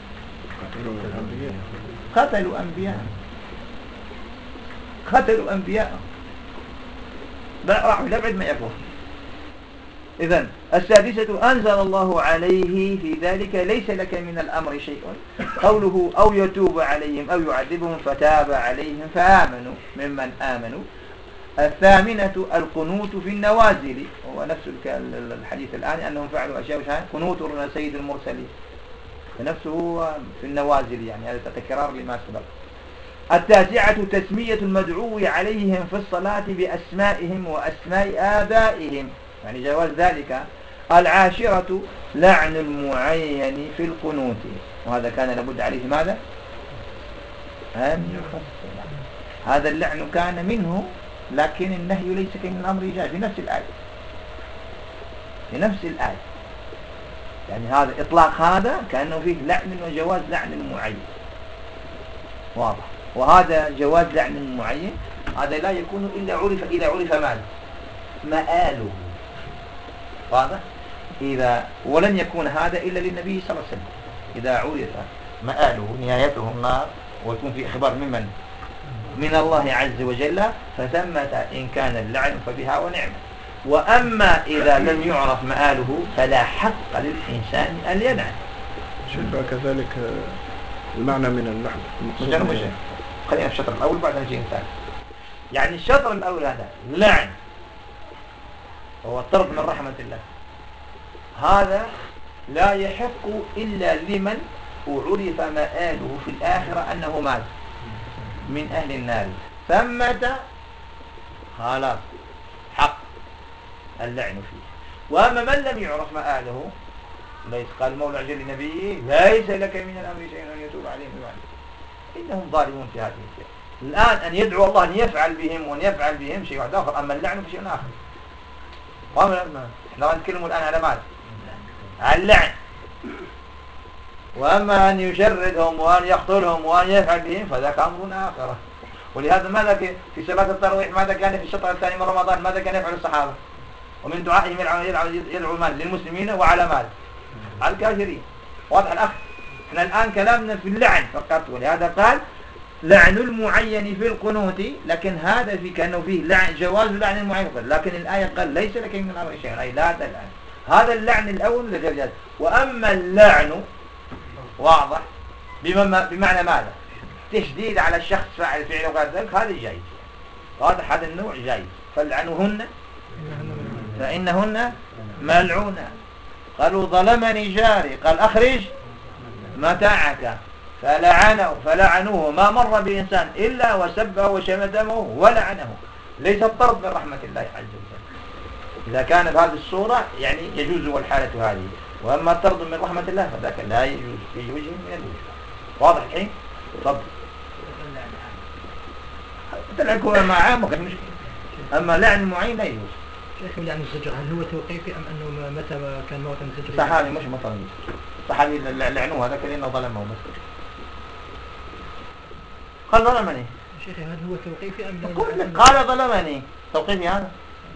قتلوا أنبياء، قتلوا أنبياء، راحوا لأبعد ما يكون. إذن السادسة أنزل الله عليه في ذلك ليس لك من الأمر شيء، قوله أو يتوب عليهم أو يعذبهم فتاب عليهم فآمنوا ممن آمنوا. الثامنة القنوت في النوازل، هو نفس الحديث الآن أنهم فعلوا أشياء قنوت سيد المرسلين، نفسه في النوازل، يعني هذا تكرار لما سبق. التاسعة تسمية المدعو عليهم في الصلاة بأسمائهم وأسماء آبائهم، يعني جواز ذلك. العاشرة لعن المعين في القنوت، وهذا كان لابد عليه ماذا؟ أن يفصل. هذا اللعن كان منه، لكن النهي ليس كمن الأمر جاء في نفس الآية، في نفس الآية. يعني هذا إطلاق هذا كأنه فيه لعن وجواز لعن المعين، واضح. وهذا جواز لعن المعين هذا لا يكون إلا عرف إذا عرف ماذا؟ مآله. واضح؟ ولن يكون هذا إلا للنبي صلى الله عليه وسلم إذا عرف مآله نهايته النار، ويكون في إخبار من الله عز وجل، فثمة إن كان اللعن فبها ونعمة. وأما إذا لم يعرف مآله فلا حق للإنسان أن يلعن. شوف كذلك المعنى من اللحن. خلينا في الشطر الأول بعد نجي الثاني. يعني الشطر الأول هذا لعن هو الطرد من رحمة الله، هذا لا يحق إلا لمن عرف مآله في الآخرة أنه مات من أهل النار، ثمة خلاص حق اللعن فيه. وأما من لم يعرف مآله ليس، قال المولى جل لنبيه ليس لك من الأمر شيء أن يتوب عليهم إنهم ظالمون في هذه الشيء. الآن أن يدعو الله أن يفعل بهم وأن يفعل بهم شيء واحد آخر، أما اللعن في شيء آخر. احنا نتكلم الآن على ماذا؟ على اللعن. وأما أن يشردهم وأن يقتلهم وأن يفعل بهم فذاك أمر آخر. ولهذا ماذا في صلاة التراويح ماذا كان في الشطر الثاني من رمضان ماذا كان يفعل الصحابة؟ ومن دعائهم يدعو المال للمسلمين وعلى مال على الكافرين. واضح الأخ؟ احنا الآن كلامنا في اللعن فقط، ولهذا قال لعن المعين في القنوت، لكن هذا في كأنه فيه لعن جواز لعن المعين، لكن الآية قال ليس لك من الأمر شيء، أي لا تلعن. هذا اللعن الأول لغير جاز. وأما اللعن واضح بمعنى ماذا؟ تشديد على الشخص فاعل فعل وغير ذلك، هذا جائز. واضح هذا النوع جائز. فلعنهن فإنهن ملعونة. قالوا ظلمني جاري، قال أخرج متاعك، فلعنوه ما مر بإنسان إلا وسبه وشمتمه ولعنه. ليس الطرد من رحمة الله عز وجل إذا كانت هذه الصورة، يعني يجوز والحالة هذه. وأما الطرد من رحمة الله فذاك لا يجوز في وجه من الوجه. واضح الحين؟ طب تلعنكم مع عامك المشكلة، أما لعن معين لا يجوز. شيخ لعن الزجر هل هو توقيفي أم أنه متى كان موتا الزجر؟ صحابي مش مثلا صحابي لعنوه هذا كأنه ظلمه بس. قال ظلمني. شيخي هل هو توقيفي أم قال ظلمني توقيفي هذا؟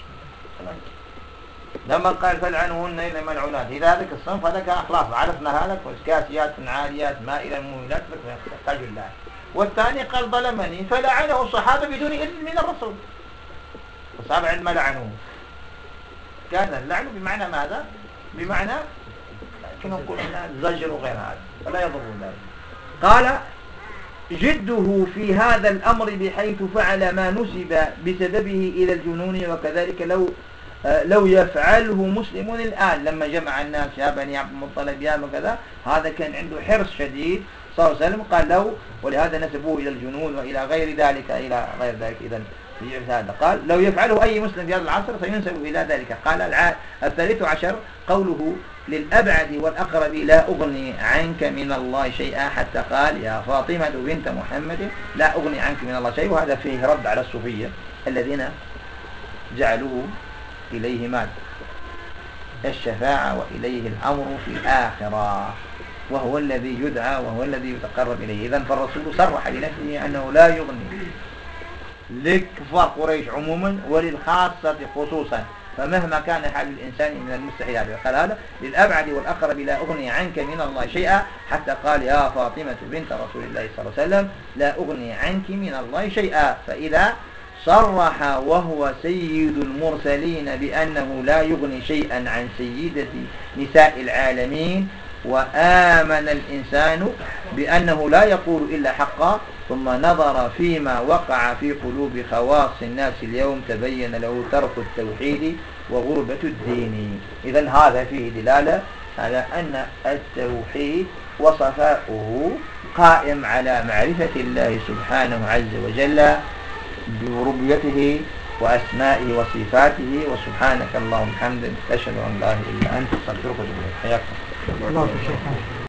لما قال فلعنوهن إلى ملعونات، إذا هذاك الصنف هذا كان خلاص عرفنا هذا كاسيات عاريات مائلة مميلات يحتاج الله. والثاني قال ظلمني فلعنه الصحابة بدون إذن من الرسول، الصحابة عندما لعنوه كان اللعن بمعنى ماذا؟ بمعنى كنا نقول زجر وغير هذا، فلا يضر ذلك. قال جده في هذا الأمر بحيث فعل ما نسب بسببه إلى الجنون، وكذلك لو يفعله مسلم الآن لما جمع الناس يا بني عبد المطلب يا وكذا، هذا كان عنده حرص شديد صلى الله عليه وسلم. قال له، ولهذا نسبوه إلى الجنون وإلى غير ذلك إذن هذا قال لو يفعله أي مسلم في هذا العصر فينسب إلى ذلك. قال 13 قوله للأبعد والأقرب لا أغني عنك من الله شيئا، حتى قال يا فاطمة بنت محمد لا أغني عنك من الله شيء. وهذا فيه رد على الصوفية الذين جعلوه إليه مال الشفاعة وإليه الأمر في الآخرة، وهو الذي يدعى وهو الذي يتقرب إليه. إذن فالرسول صرح لنفسه أنه لا يغني لكفار قريش عموما وللخاصة خصوصا، فمهما كان حال الإنسان من المستحيلات. قال هذا للأبعد والأقرب لا أغني عنك من الله شيئا، حتى قال يا فاطمة بنت رسول الله صلى الله عليه وسلم لا أغني عنك من الله شيئا. فإذا صرح وهو سيد المرسلين بأنه لا يغني شيئا عن سيدة نساء العالمين، وآمن الإنسان بأنه لا يقول إلا حقا، ثم نظر فيما وقع في قلوب خواص الناس اليوم تبين له ترك التوحيد وغربة الدين. إذن هذا فيه دلالة على أن التوحيد وصفاؤه قائم على معرفة الله سبحانه عز وجل بربوبيته وأسمائه وصفاته. وسبحانك اللهم وبحمدك أشهد أن لا إله إلا أنت أستغفرك وأتوب إليك. حياكم الله.